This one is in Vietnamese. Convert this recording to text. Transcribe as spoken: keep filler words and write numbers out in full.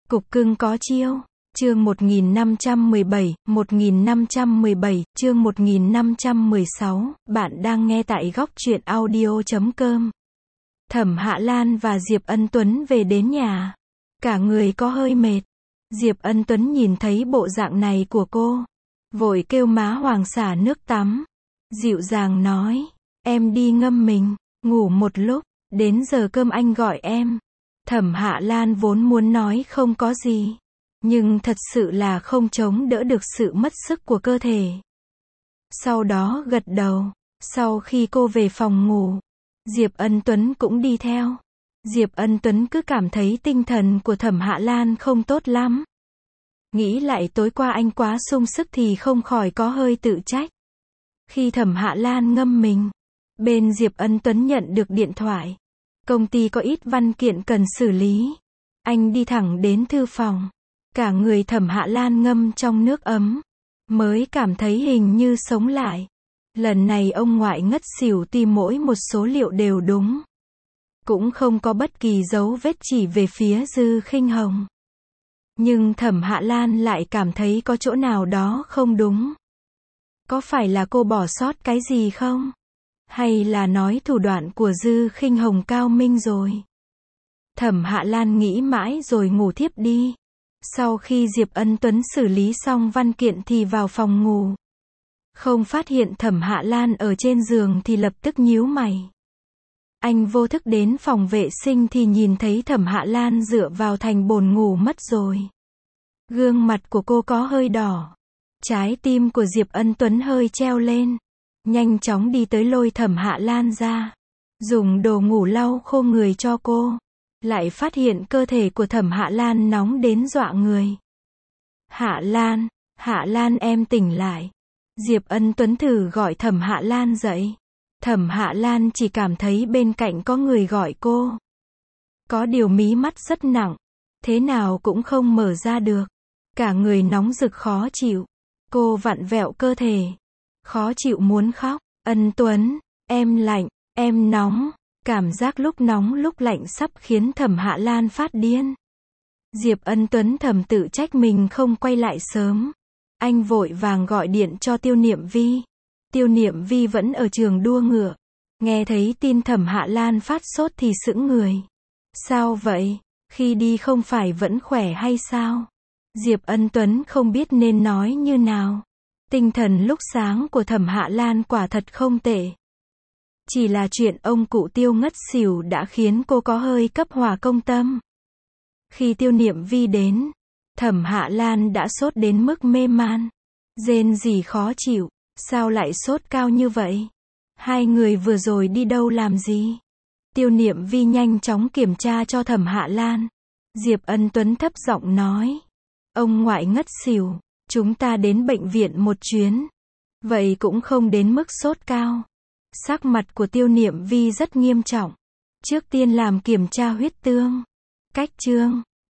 Cục cưng có chiêu. Chương một nghìn năm trăm mười bảy, một nghìn năm trăm mười bảy, chương một nghìn năm trăm mười sáu, bạn đang nghe tại góc truyện audio chấm com. Thẩm Hạ Lan và Diệp Ân Tuấn về đến nhà. Cả người có hơi mệt. Diệp Ân Tuấn nhìn thấy bộ dạng này của cô, vội kêu má Hoàng xả nước tắm. Dịu dàng nói, em đi ngâm mình, ngủ một lúc, đến giờ cơm anh gọi em. Thẩm Hạ Lan vốn muốn nói không có gì, nhưng thật sự là không chống đỡ được sự mất sức của cơ thể. Sau đó gật đầu. Sau khi cô về phòng ngủ, Diệp Ân Tuấn cũng đi theo. Diệp Ân Tuấn cứ cảm thấy tinh thần của Thẩm Hạ Lan không tốt lắm. Nghĩ lại tối qua anh quá sung sức thì không khỏi có hơi tự trách. Khi Thẩm Hạ Lan ngâm mình, bên Diệp Ân Tuấn nhận được điện thoại. Công ty có ít văn kiện cần xử lý. Anh đi thẳng đến thư phòng. Cả người Thẩm Hạ Lan ngâm trong nước ấm, mới cảm thấy hình như sống lại. Lần này ông ngoại ngất xỉu tuy mỗi một số liệu đều đúng, cũng không có bất kỳ dấu vết chỉ về phía Dư Khinh Hồng. Nhưng Thẩm Hạ Lan lại cảm thấy có chỗ nào đó không đúng. Có phải là cô bỏ sót cái gì không? Hay là nói thủ đoạn của Dư Khinh Hồng cao minh rồi? Thẩm Hạ Lan nghĩ mãi rồi ngủ thiếp đi. Sau khi Diệp Ân Tuấn xử lý xong văn kiện thì vào phòng ngủ. Không phát hiện Thẩm Hạ Lan ở trên giường thì lập tức nhíu mày. Anh vô thức đến phòng vệ sinh thì nhìn thấy Thẩm Hạ Lan dựa vào thành bồn ngủ mất rồi. Gương mặt của cô có hơi đỏ. Trái tim của Diệp Ân Tuấn hơi treo lên. Nhanh chóng đi tới lôi Thẩm Hạ Lan ra, dùng đồ ngủ lau khô người cho cô. Lại phát hiện cơ thể của Thẩm Hạ Lan nóng đến dọa người. Hạ Lan, Hạ Lan em tỉnh lại. Diệp Ân Tuấn thử gọi Thẩm Hạ Lan dậy. Thẩm Hạ Lan chỉ cảm thấy bên cạnh có người gọi cô. Có điều mí mắt rất nặng, thế nào cũng không mở ra được. Cả người nóng rực khó chịu. Cô vặn vẹo cơ thể, khó chịu muốn khóc. Ân Tuấn, em lạnh, em nóng. Cảm giác lúc nóng lúc lạnh sắp khiến Thẩm Hạ Lan phát điên. Diệp Ân Tuấn thầm tự trách mình không quay lại sớm. Anh vội vàng gọi điện cho Tiêu Niệm Vi. Tiêu Niệm Vi vẫn ở trường đua ngựa. Nghe thấy tin Thẩm Hạ Lan phát sốt thì sững người. Sao vậy? Khi đi không phải vẫn khỏe hay sao? Diệp Ân Tuấn không biết nên nói như nào. Tinh thần lúc sáng của Thẩm Hạ Lan quả thật không tệ. Chỉ là chuyện ông cụ Tiêu ngất xỉu đã khiến cô có hơi cấp hỏa công tâm. Khi Tiêu Niệm Vi đến, Thẩm Hạ Lan đã sốt đến mức mê man. Rên rỉ khó chịu. Sao lại sốt cao như vậy? Hai người vừa rồi đi đâu làm gì? Tiêu Niệm Vi nhanh chóng kiểm tra cho Thẩm Hạ Lan. Diệp Ân Tuấn thấp giọng nói. Ông ngoại ngất xỉu. Chúng ta đến bệnh viện một chuyến. Vậy cũng không đến mức sốt cao. Sắc mặt của Tiêu Niệm Vi rất nghiêm trọng. Trước tiên làm kiểm tra huyết tương. Cách chương.